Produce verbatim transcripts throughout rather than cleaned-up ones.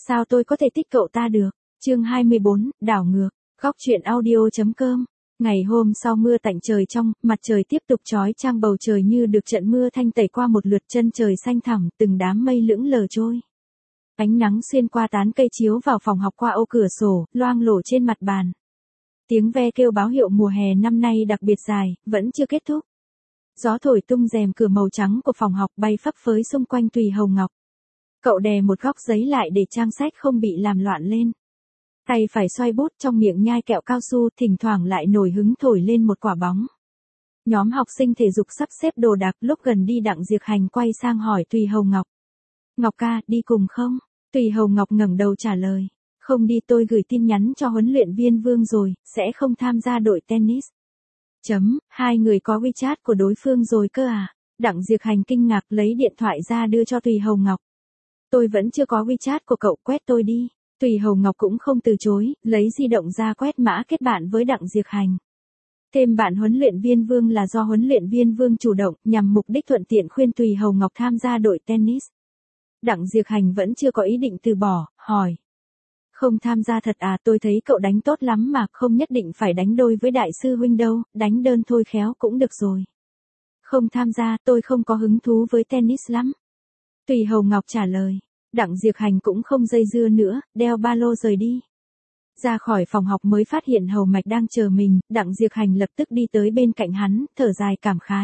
sao tôi có thể thích cậu ta được? Chương hai mươi bốn, đảo ngược. Góc truyện audio.com. Ngày hôm sau mưa tạnh trời trong, mặt trời tiếp tục chói chang, bầu trời như được trận mưa thanh tẩy qua một lượt, chân trời xanh thẳm, từng đám mây lững lờ trôi. Ánh nắng xuyên qua tán cây chiếu vào phòng học qua ô cửa sổ, loang lổ trên mặt bàn. Tiếng ve kêu báo hiệu mùa hè năm nay đặc biệt dài, vẫn chưa kết thúc. Gió thổi tung rèm cửa màu trắng của phòng học bay phấp phới xung quanh Tùy Hồng Ngọc. Cậu đè một góc giấy lại để trang sách không bị làm loạn lên. Tay phải xoay bút, trong miệng nhai kẹo cao su, thỉnh thoảng lại nổi hứng thổi lên một quả bóng. Nhóm học sinh thể dục sắp xếp đồ đạc, lúc gần đi Đặng Diệp Hành quay sang hỏi Tùy Hồng Ngọc. Ngọc ca, đi cùng không? Tùy Hồng Ngọc ngẩng đầu trả lời. Không đi, tôi gửi tin nhắn cho huấn luyện viên Vương rồi, sẽ không tham gia đội tennis. Chấm, hai người có WeChat của đối phương rồi cơ à? Đặng Diệp Hành kinh ngạc lấy điện thoại ra đưa cho Tùy Hồng Ngọc. Tôi vẫn chưa có WeChat của cậu, quét tôi đi. Tùy Hồng Ngọc cũng không từ chối, lấy di động ra quét mã kết bạn với Đặng Diệp Hành. Thêm bạn huấn luyện viên Vương là do huấn luyện viên Vương chủ động, nhằm mục đích thuận tiện khuyên Tùy Hồng Ngọc tham gia đội tennis. Đặng Diệp Hành vẫn chưa có ý định từ bỏ, hỏi. Không tham gia thật à? Tôi thấy cậu đánh tốt lắm mà, không nhất định phải đánh đôi với đại sư huynh đâu, đánh đơn thôi khéo cũng được rồi. Không tham gia, tôi không có hứng thú với tennis lắm. Tùy Hồng Ngọc trả lời. Đặng Diệp Hành cũng không dây dưa nữa, đeo ba lô rời đi. Ra khỏi phòng học mới phát hiện Hầu Mạch đang chờ mình, Đặng Diệp Hành lập tức đi tới bên cạnh hắn, thở dài cảm khái.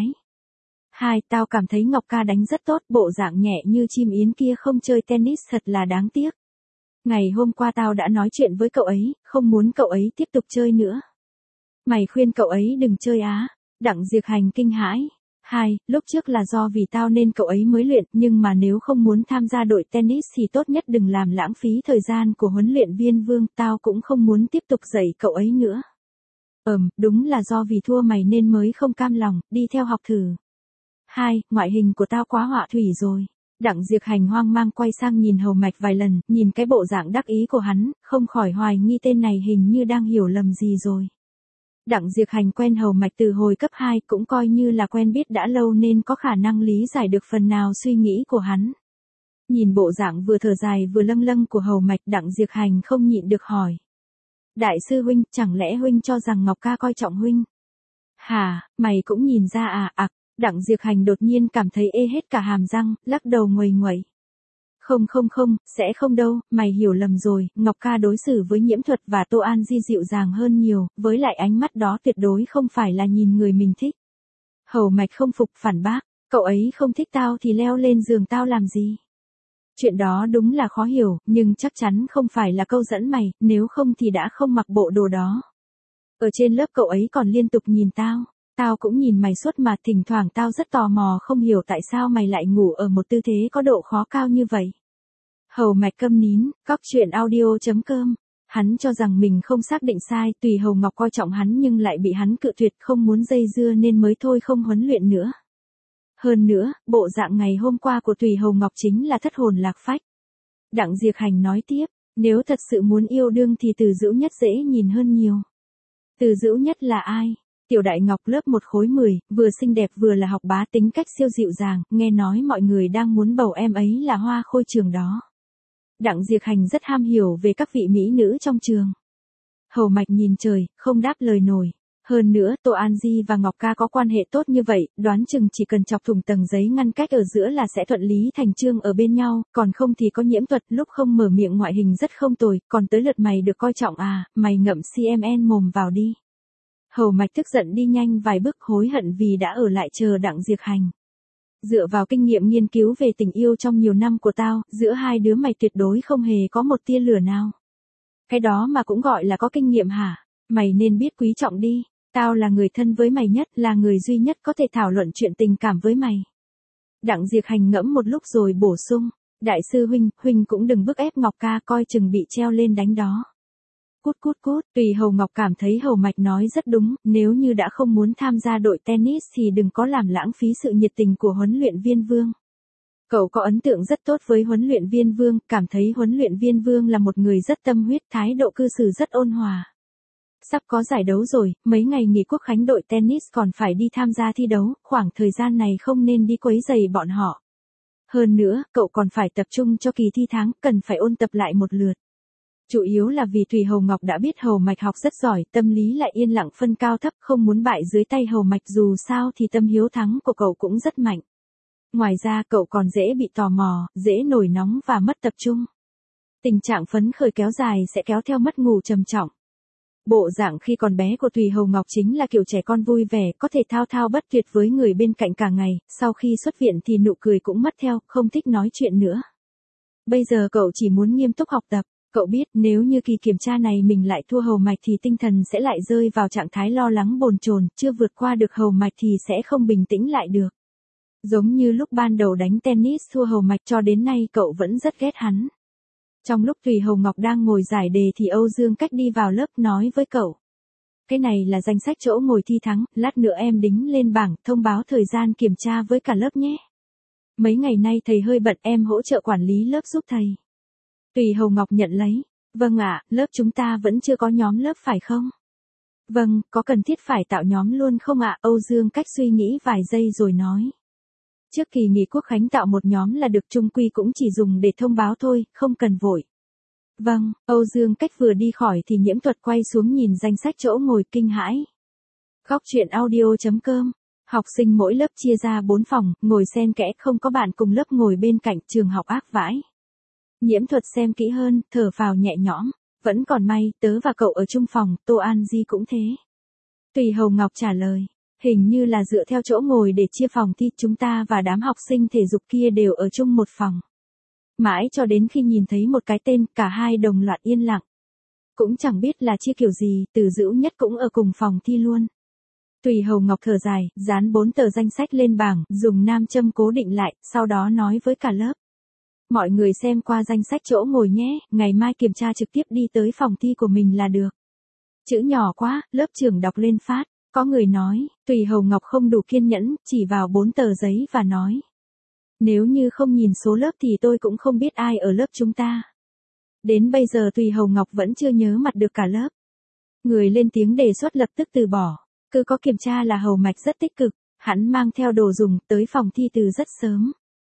Hai, tao cảm thấy Ngọc ca đánh rất tốt, bộ dạng nhẹ như chim yến kia không chơi tennis thật là đáng tiếc. Ngày hôm qua tao đã nói chuyện với cậu ấy, không muốn cậu ấy tiếp tục chơi nữa. Mày khuyên cậu ấy đừng chơi á? Đặng Diệp Hành kinh hãi. Hai, lúc trước là do vì tao nên cậu ấy mới luyện, nhưng mà nếu không muốn tham gia đội tennis thì tốt nhất đừng làm lãng phí thời gian của huấn luyện viên Vương, tao cũng không muốn tiếp tục dạy cậu ấy nữa. Ừm, đúng là do vì thua mày nên mới không cam lòng, đi theo học thử. Hai, ngoại hình của tao quá họa thủy rồi. Đặng Diệp Hành hoang mang quay sang nhìn Hầu Mạch vài lần, nhìn cái bộ dạng đắc ý của hắn, không khỏi hoài nghi tên này hình như đang hiểu lầm gì rồi. Đặng Diệp Hành quen Hầu Mạch từ hồi cấp hai, cũng coi như là quen biết đã lâu nên có khả năng lý giải được phần nào suy nghĩ của hắn. Nhìn bộ dạng vừa thở dài vừa lâng lâng của Hầu Mạch, Đặng Diệp Hành không nhịn được hỏi. Đại sư huynh, chẳng lẽ huynh cho rằng Ngọc ca coi trọng huynh? Hả, mày cũng nhìn ra à? Ặc, Đặng Diệp Hành đột nhiên cảm thấy ê hết cả hàm răng, lắc đầu nguầy nguậy. Không không không, sẽ không đâu, mày hiểu lầm rồi, Ngọc ca đối xử với Nhiễm Thuật và Tô An Di dịu dàng hơn nhiều, với lại ánh mắt đó tuyệt đối không phải là nhìn người mình thích. Hầu Mạch không phục phản bác, cậu ấy không thích tao thì leo lên giường tao làm gì? Chuyện đó đúng là khó hiểu, nhưng chắc chắn không phải là câu dẫn mày, nếu không thì đã không mặc bộ đồ đó. Ở trên lớp cậu ấy còn liên tục nhìn tao. Tao cũng nhìn mày suốt mà, thỉnh thoảng tao rất tò mò không hiểu tại sao mày lại ngủ ở một tư thế có độ khó cao như vậy. Hầu Mạch câm nín, góc truyện audio.com. Hắn cho rằng mình không xác định sai, Tùy Hồng Ngọc coi trọng hắn nhưng lại bị hắn cự tuyệt, không muốn dây dưa nên mới thôi không huấn luyện nữa. Hơn nữa, bộ dạng ngày hôm qua của Tùy Hồng Ngọc chính là thất hồn lạc phách. Đặng Diệp Hành nói tiếp, nếu thật sự muốn yêu đương thì Từ Dữu Nhất dễ nhìn hơn nhiều. Từ Dữu Nhất là ai? Tiểu Đại Ngọc lớp một khối mười, vừa xinh đẹp vừa là học bá, tính cách siêu dịu dàng, nghe nói mọi người đang muốn bầu em ấy là hoa khôi trường đó. Đặng Diệp Hành rất ham hiểu về các vị mỹ nữ trong trường. Hầu Mạch nhìn trời, không đáp lời nổi. Hơn nữa, Tô An Di và Ngọc ca có quan hệ tốt như vậy, đoán chừng chỉ cần chọc thủng tầng giấy ngăn cách ở giữa là sẽ thuận lý thành chương ở bên nhau, còn không thì có Nhiễm Thuật, lúc không mở miệng ngoại hình rất không tồi, còn tới lượt mày được coi trọng à, mày ngậm xê em en mồm vào đi. Hầu Mạch tức giận đi nhanh vài bước, hối hận vì đã ở lại chờ Đặng Diệp Hành. Dựa vào kinh nghiệm nghiên cứu về tình yêu trong nhiều năm của tao, giữa hai đứa mày tuyệt đối không hề có một tia lửa nào. Cái đó mà cũng gọi là có kinh nghiệm hả? Mày nên biết quý trọng đi, tao là người thân với mày nhất, là người duy nhất có thể thảo luận chuyện tình cảm với mày. Đặng Diệp Hành ngẫm một lúc rồi bổ sung, đại sư huynh, huynh cũng đừng bức ép Ngọc ca, coi chừng bị treo lên đánh đó. Cút cút cút, Tùy Hồng Ngọc cảm thấy Hầu Mạch nói rất đúng, nếu như đã không muốn tham gia đội tennis thì đừng có làm lãng phí sự nhiệt tình của huấn luyện viên Vương. Cậu có ấn tượng rất tốt với huấn luyện viên Vương, cảm thấy huấn luyện viên Vương là một người rất tâm huyết, thái độ cư xử rất ôn hòa. Sắp có giải đấu rồi, mấy ngày nghỉ quốc khánh đội tennis còn phải đi tham gia thi đấu, khoảng thời gian này không nên đi quấy rầy bọn họ. Hơn nữa, cậu còn phải tập trung cho kỳ thi tháng, cần phải ôn tập lại một lượt. Chủ yếu là vì Tùy Hầu Ngọc đã biết Hầu Mạch học rất giỏi, tâm lý lại yên lặng phân cao thấp, không muốn bại dưới tay Hầu Mạch, dù sao thì tâm hiếu thắng của cậu cũng rất mạnh. Ngoài ra cậu còn dễ bị tò mò, dễ nổi nóng và mất tập trung. Tình trạng phấn khởi kéo dài sẽ kéo theo mất ngủ trầm trọng. Bộ dạng khi còn bé của Tùy Hầu Ngọc chính là kiểu trẻ con vui vẻ, có thể thao thao bất tuyệt với người bên cạnh cả ngày, sau khi xuất viện thì nụ cười cũng mất theo, không thích nói chuyện nữa. Bây giờ cậu chỉ muốn nghiêm túc học tập, cậu biết nếu như kỳ kiểm tra này mình lại thua Hầu Mạch thì tinh thần sẽ lại rơi vào trạng thái lo lắng bồn chồn, chưa vượt qua được Hầu Mạch thì sẽ không bình tĩnh lại được. Giống như lúc ban đầu đánh tennis thua Hầu Mạch, cho đến nay cậu vẫn rất ghét hắn. Trong lúc Tùy Hầu Ngọc đang ngồi giải đề thì Âu Dương Cách đi vào lớp nói với cậu. Cái này là danh sách chỗ ngồi thi thắng, lát nữa em đính lên bảng, thông báo thời gian kiểm tra với cả lớp nhé. Mấy ngày nay thầy hơi bận, em hỗ trợ quản lý lớp giúp thầy. Tùy Hầu Ngọc nhận lấy. Vâng ạ, lớp chúng ta vẫn chưa có nhóm lớp phải không? Vâng, có cần thiết phải tạo nhóm luôn không ạ? Âu Dương Cách suy nghĩ vài giây rồi nói. Trước kỳ nghỉ Quốc khánh tạo một nhóm là được, chung quy cũng chỉ dùng để thông báo thôi, không cần vội. Vâng, Âu Dương Cách vừa đi khỏi thì Nhiễm Thuật quay xuống nhìn danh sách chỗ ngồi kinh hãi. Khóc chuyện audio chấm com. Học sinh mỗi lớp chia ra bốn phòng, ngồi xen kẽ, không có bạn cùng lớp ngồi bên cạnh, trường học ác vãi. Nhiễm Thuật xem kỹ hơn, thở phào nhẹ nhõm. Vẫn còn may, tớ và cậu ở chung phòng, Tô An Di cũng thế. Tùy Hầu Ngọc trả lời. Hình như là dựa theo chỗ ngồi để chia phòng thi, chúng ta và đám học sinh thể dục kia đều ở chung một phòng. Mãi cho đến khi nhìn thấy một cái tên, cả hai đồng loạt yên lặng. Cũng chẳng biết là chia kiểu gì, Từ Dữu Nhất cũng ở cùng phòng thi luôn. Tùy Hầu Ngọc thở dài, dán bốn tờ danh sách lên bảng, dùng nam châm cố định lại, sau đó nói với cả lớp. Mọi người xem qua danh sách chỗ ngồi nhé, ngày mai kiểm tra trực tiếp đi tới phòng thi của mình là được. Chữ nhỏ quá, lớp trưởng đọc lên phát. Có người nói, Tùy Hầu Ngọc không đủ kiên nhẫn, chỉ vào bốn tờ giấy và nói. Nếu như không nhìn số lớp thì tôi cũng không biết ai ở lớp chúng ta. Đến bây giờ Tùy Hầu Ngọc vẫn chưa nhớ mặt được cả lớp. Người lên tiếng đề xuất lập tức từ bỏ. Cứ có kiểm tra là Hầu Mạch rất tích cực, hắn mang theo đồ dùng tới phòng thi từ rất sớm.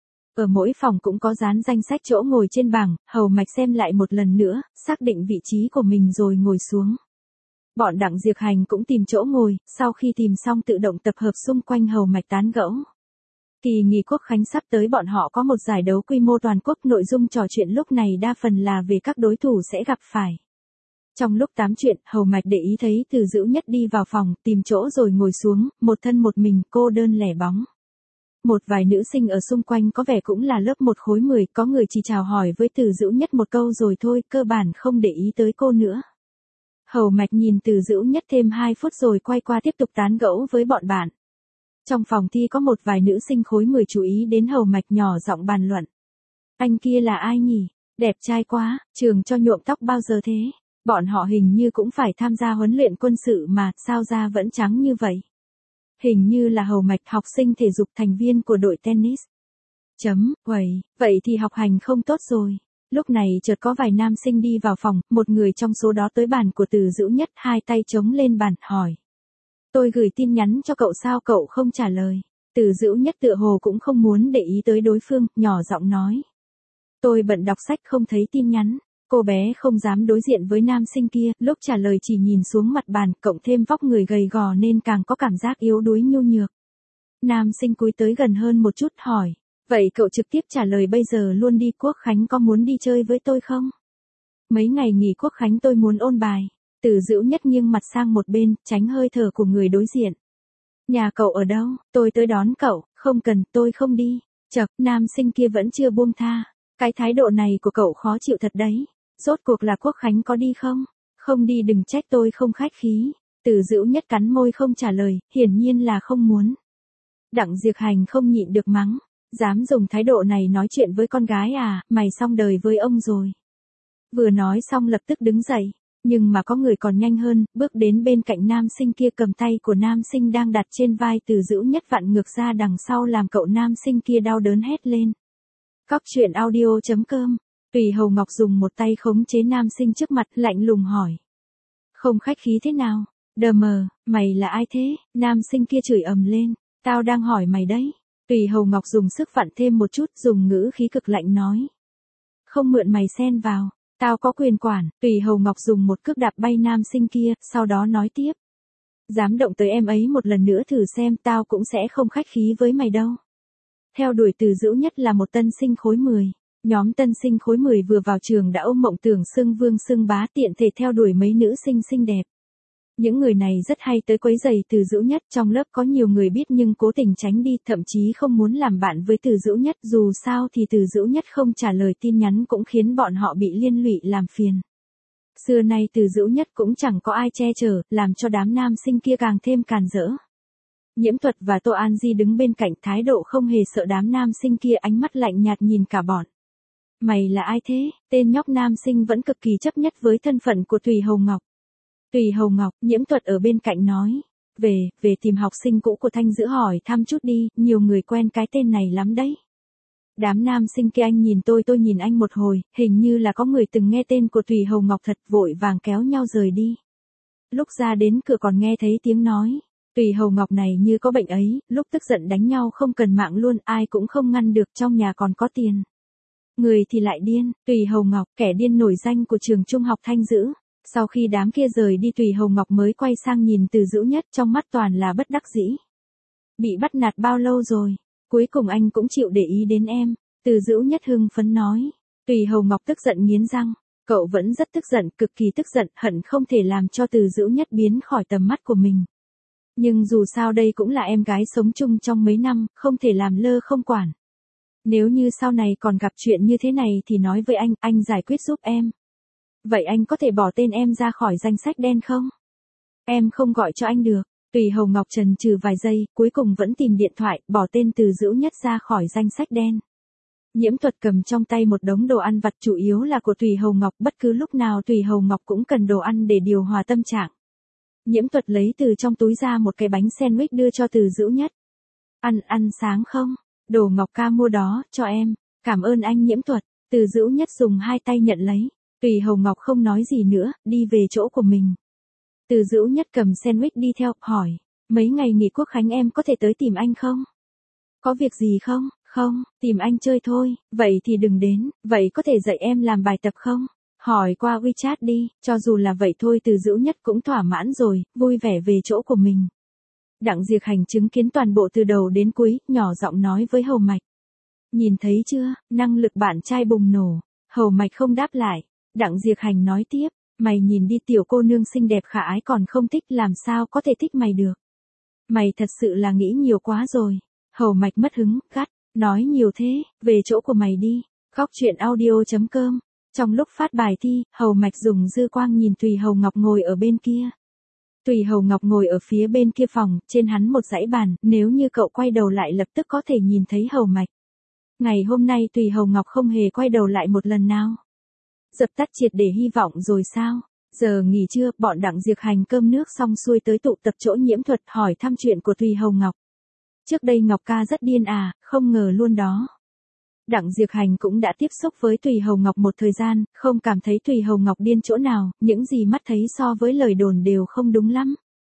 Ở mỗi phòng cũng có dán danh sách chỗ ngồi trên bảng, Hầu Mạch xem lại một lần nữa, xác định vị trí của mình rồi ngồi xuống. Bọn Đặng Diệp Hành cũng tìm chỗ ngồi, sau khi tìm xong tự động tập hợp xung quanh Hầu Mạch tán gẫu. Kỳ nghỉ Quốc khánh sắp tới, bọn họ có một giải đấu quy mô toàn quốc, nội dung trò chuyện lúc này đa phần là về các đối thủ sẽ gặp phải. Trong lúc tám chuyện, Hầu Mạch để ý thấy Từ Dữu Nhất đi vào phòng, tìm chỗ rồi ngồi xuống, một thân một mình, cô đơn lẻ bóng. Một vài nữ sinh ở xung quanh có vẻ cũng là lớp một khối mười, có người chỉ chào hỏi với Từ Dữu Nhất một câu rồi thôi, cơ bản không để ý tới cô nữa. Hầu Mạch nhìn Từ Dữu Nhất thêm hai phút rồi quay qua tiếp tục tán gẫu với bọn bạn. Trong phòng thi có một vài nữ sinh khối mười chú ý đến Hầu Mạch, nhỏ giọng bàn luận. Anh kia là ai nhỉ? Đẹp trai quá, trường cho nhuộm tóc bao giờ thế? Bọn họ hình như cũng phải tham gia huấn luyện quân sự mà, sao da vẫn trắng như vậy? Hình như là Hầu Mạch, học sinh thể dục, thành viên của đội tennis. Chấm, quầy, vậy thì học hành không tốt rồi. Lúc này chợt có vài nam sinh đi vào phòng, một người trong số đó tới bàn của Từ Dữu Nhất, hai tay chống lên bàn, hỏi. Tôi gửi tin nhắn cho cậu sao cậu không trả lời? Từ Dữu Nhất tựa hồ cũng không muốn để ý tới đối phương, nhỏ giọng nói. Tôi bận đọc sách không thấy tin nhắn. Cô bé không dám đối diện với nam sinh kia, lúc trả lời chỉ nhìn xuống mặt bàn, cộng thêm vóc người gầy gò nên càng có cảm giác yếu đuối nhu nhược. Nam sinh cúi tới gần hơn một chút, hỏi. Vậy cậu trực tiếp trả lời bây giờ luôn đi, Quốc khánh có muốn đi chơi với tôi không? Mấy ngày nghỉ Quốc khánh tôi muốn ôn bài. Từ Dữu Nhất nghiêng mặt sang một bên, tránh hơi thở của người đối diện. Nhà cậu ở đâu? Tôi tới đón cậu. Không cần, tôi không đi. Chậc, nam sinh kia vẫn chưa buông tha. Cái thái độ này của cậu khó chịu thật đấy. Rốt cuộc là Quốc khánh có đi không? Không đi đừng trách tôi không khách khí. Từ Dữu Nhất cắn môi không trả lời, hiển nhiên là không muốn. Đặng Diệp Hành không nhịn được mắng. Dám dùng thái độ này nói chuyện với con gái à, mày xong đời với ông rồi. Vừa nói xong lập tức đứng dậy. Nhưng mà có người còn nhanh hơn, bước đến bên cạnh nam sinh kia, cầm tay của nam sinh đang đặt trên vai Từ Dữu Nhất vặn ngược ra đằng sau, làm cậu nam sinh kia đau đớn hét lên. Khóc chuyện audio chấm com. Tùy Hầu Ngọc dùng một tay khống chế nam sinh trước mặt, lạnh lùng hỏi. Không khách khí thế nào? Đờ mờ, mày là ai thế? Nam sinh kia chửi ầm lên. Tao đang hỏi mày đấy. Tùy Hầu Ngọc dùng sức vặn thêm một chút, dùng ngữ khí cực lạnh nói. Không mượn mày xen vào, tao có quyền quản. Tùy Hầu Ngọc dùng một cước đạp bay nam sinh kia, sau đó nói tiếp. Dám động tới em ấy một lần nữa thử xem, tao cũng sẽ không khách khí với mày đâu. Theo đuổi Từ Dữu Nhất là một tân sinh khối mười. Nhóm tân sinh khối mười vừa vào trường đã ôm mộng tưởng xưng vương xưng bá, tiện thể theo đuổi mấy nữ sinh xinh đẹp. Những người này rất hay tới quấy rầy Từ Dữu Nhất, trong lớp có nhiều người biết nhưng cố tình tránh đi, thậm chí không muốn làm bạn với Từ Dữu Nhất, dù sao thì Từ Dữu Nhất không trả lời tin nhắn cũng khiến bọn họ bị liên lụy làm phiền. Xưa nay Từ Dữu Nhất cũng chẳng có ai che chở, làm cho đám nam sinh kia càng thêm càn rỡ. Nhiễm Thuật và Tô An Di đứng bên cạnh, thái độ không hề sợ đám nam sinh kia, ánh mắt lạnh nhạt nhìn cả bọn. Mày là ai thế? Tên nhóc nam sinh vẫn cực kỳ chấp nhất với thân phận của Tùy Hầu Ngọc. Tùy Hầu Ngọc, Nhiễm Thuật ở bên cạnh nói. Về, về tìm học sinh cũ của Thanh Dữ hỏi thăm chút đi, nhiều người quen cái tên này lắm đấy. Đám nam sinh kia anh nhìn tôi tôi nhìn anh một hồi, hình như là có người từng nghe tên của Tùy Hầu Ngọc thật, vội vàng kéo nhau rời đi. Lúc ra đến cửa còn nghe thấy tiếng nói. Tùy Hầu Ngọc này như có bệnh ấy, lúc tức giận đánh nhau không cần mạng luôn, ai cũng không ngăn được, trong nhà còn có tiền. Người thì lại điên. Tùy Hầu Ngọc, kẻ điên nổi danh của trường trung học Thanh Dữ. Sau khi đám kia rời đi, Tùy Hầu Ngọc mới quay sang nhìn Từ Dữu Nhất, trong mắt toàn là bất đắc dĩ. Bị bắt nạt bao lâu rồi? Cuối cùng anh cũng chịu để ý đến em. Từ Dữu Nhất hưng phấn nói. Tùy Hầu Ngọc tức giận nghiến răng. Cậu vẫn rất tức giận, cực kỳ tức giận, hận không thể làm cho Từ Dữu Nhất biến khỏi tầm mắt của mình. Nhưng dù sao đây cũng là em gái sống chung trong mấy năm, không thể làm lơ không quản. Nếu như sau này còn gặp chuyện như thế này thì nói với anh, anh giải quyết giúp em. Vậy anh có thể bỏ tên em ra khỏi danh sách đen không? Em không gọi cho anh được. Tùy Hầu Ngọc chần chừ vài giây, cuối cùng vẫn tìm điện thoại, bỏ tên Từ Dữu Nhất ra khỏi danh sách đen. Nhiễm Thuật cầm trong tay một đống đồ ăn vặt, chủ yếu là của Tùy Hầu Ngọc, bất cứ lúc nào Tùy Hầu Ngọc cũng cần đồ ăn để điều hòa tâm trạng. Nhiễm Thuật lấy từ trong túi ra một cái bánh sandwich đưa cho Từ Dữu Nhất. Ăn, ăn sáng không? Đồ Ngọc ca mua đó, cho em. Cảm ơn anh Nhiễm Thuật. Từ Dữu Nhất dùng hai tay nhận lấy. Tùy Hầu Ngọc không nói gì nữa, đi về chỗ của mình. Từ Dữu Nhất cầm sandwich đi theo, hỏi. Mấy ngày nghỉ Quốc khánh em có thể tới tìm anh không? Có việc gì không? Không, tìm anh chơi thôi. Vậy thì đừng đến. Vậy có thể dạy em làm bài tập không? Hỏi qua WeChat đi. Cho dù là vậy thôi, Từ Dữu Nhất cũng thỏa mãn rồi, vui vẻ về chỗ của mình. Đặng Diệc Hành chứng kiến toàn bộ từ đầu đến cuối, nhỏ giọng nói với Hầu Mạch. Nhìn thấy chưa, năng lực bạn trai bùng nổ. Hầu Mạch không đáp lại. Đặng Diệc Hành nói tiếp, mày nhìn đi, tiểu cô nương xinh đẹp khả ái còn không thích, làm sao có thể thích mày được. Mày thật sự là nghĩ nhiều quá rồi. Hầu Mạch mất hứng, gắt, nói nhiều thế, về chỗ của mày đi. Góc truyện audio chấm com. Trong lúc phát bài thi, Hầu Mạch dùng dư quang nhìn Tùy Hầu Ngọc ngồi ở bên kia. Tùy Hầu Ngọc ngồi ở phía bên kia phòng, trên hắn một dãy bàn, nếu như cậu quay đầu lại lập tức có thể nhìn thấy Hầu Mạch. Ngày hôm nay Tùy Hầu Ngọc không hề quay đầu lại một lần nào. Dập tắt triệt để hy vọng rồi sao? Giờ nghỉ trưa, bọn Đặng Diệc Hành cơm nước xong xuôi tới tụ tập chỗ Nhiễm Thuật, hỏi thăm chuyện của Tùy Hầu Ngọc. Trước đây Ngọc ca rất điên à, không ngờ luôn đó. Đặng Diệc Hành cũng đã tiếp xúc với Tùy Hầu Ngọc một thời gian, không cảm thấy Tùy Hầu Ngọc điên chỗ nào, những gì mắt thấy so với lời đồn đều không đúng lắm.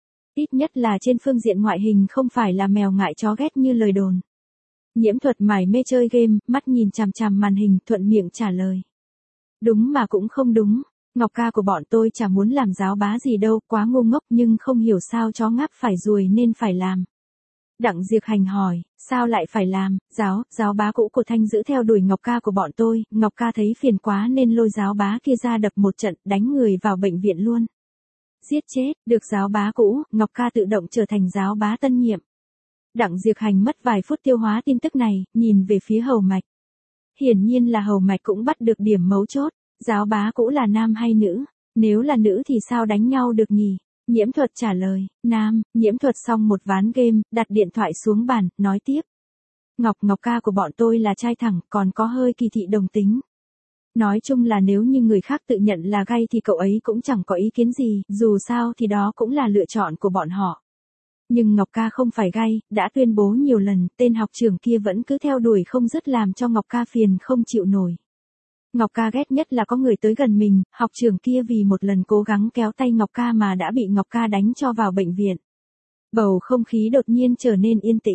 Ít nhất là trên phương diện ngoại hình không phải là mèo ngại chó ghét như lời đồn. Nhiễm Thuật mải mê chơi game, mắt nhìn chằm chằm màn hình, thuận miệng trả lời. Đúng mà cũng không đúng, Ngọc ca của bọn tôi chả muốn làm giáo bá gì đâu, quá ngu ngốc, nhưng không hiểu sao chó ngáp phải ruồi nên phải làm. Đặng Diệc Hành hỏi, sao lại phải làm, giáo, giáo bá cũ của Thanh Dữ theo đuổi Ngọc ca của bọn tôi, Ngọc ca thấy phiền quá nên lôi giáo bá kia ra đập một trận, đánh người vào bệnh viện luôn. Giết chết, được giáo bá cũ, Ngọc ca tự động trở thành giáo bá tân nhiệm. Đặng Diệc Hành mất vài phút tiêu hóa tin tức này, nhìn về phía Hầu Mạch. Hiển nhiên là Hầu Mạch cũng bắt được điểm mấu chốt, giáo bá cũ là nam hay nữ, nếu là nữ thì sao đánh nhau được nhỉ? Nhiễm Thuật trả lời, nam. Nhiễm Thuật xong một ván game, đặt điện thoại xuống bàn, nói tiếp. Ngọc Ngọc ca của bọn tôi là trai thẳng, còn có hơi kỳ thị đồng tính. Nói chung là nếu như người khác tự nhận là gay thì cậu ấy cũng chẳng có ý kiến gì, dù sao thì đó cũng là lựa chọn của bọn họ. Nhưng Ngọc ca không phải gay, đã tuyên bố nhiều lần, tên học trưởng kia vẫn cứ theo đuổi không dứt làm cho Ngọc ca phiền không chịu nổi. Ngọc ca ghét nhất là có người tới gần mình, học trưởng kia vì một lần cố gắng kéo tay Ngọc ca mà đã bị Ngọc ca đánh cho vào bệnh viện. Bầu không khí đột nhiên trở nên yên tĩnh,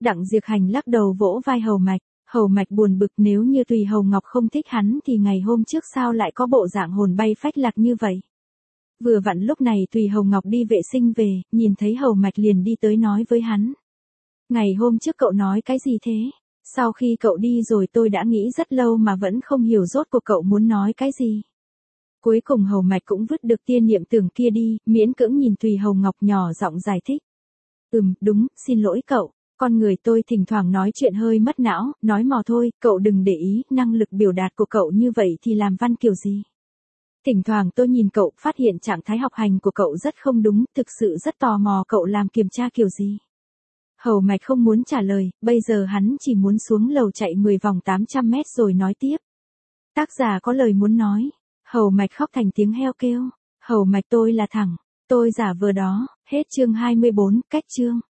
Đặng Diệp Hành lắc đầu vỗ vai Hầu Mạch, Hầu Mạch buồn bực nếu như Tùy Hầu Ngọc không thích hắn thì ngày hôm trước sao lại có bộ dạng hồn bay phách lạc như vậy. Vừa vặn lúc này Tùy Hầu Ngọc đi vệ sinh về, nhìn thấy Hầu Mạch liền đi tới nói với hắn. Ngày hôm trước cậu nói cái gì thế? Sau khi cậu đi rồi tôi đã nghĩ rất lâu mà vẫn không hiểu rốt cuộc cậu muốn nói cái gì. Cuối cùng Hầu Mạch cũng vứt được tia niệm tưởng kia đi, miễn cưỡng nhìn Tùy Hầu Ngọc nhỏ giọng giải thích. Ừm, đúng, xin lỗi cậu, con người tôi thỉnh thoảng nói chuyện hơi mất não, nói mò thôi, cậu đừng để ý, năng lực biểu đạt của cậu như vậy thì làm văn kiểu gì. Thỉnh thoảng tôi nhìn cậu, phát hiện trạng thái học hành của cậu rất không đúng, thực sự rất tò mò cậu làm kiểm tra kiểu gì. Hầu Mạch không muốn trả lời, bây giờ hắn chỉ muốn xuống lầu chạy mười vòng tám trăm mét rồi nói tiếp. Tác giả có lời muốn nói. Hầu Mạch khóc thành tiếng heo kêu. Hầu Mạch tôi là thẳng. Tôi giả vờ đó. Hết chương hai mươi bốn, cách chương.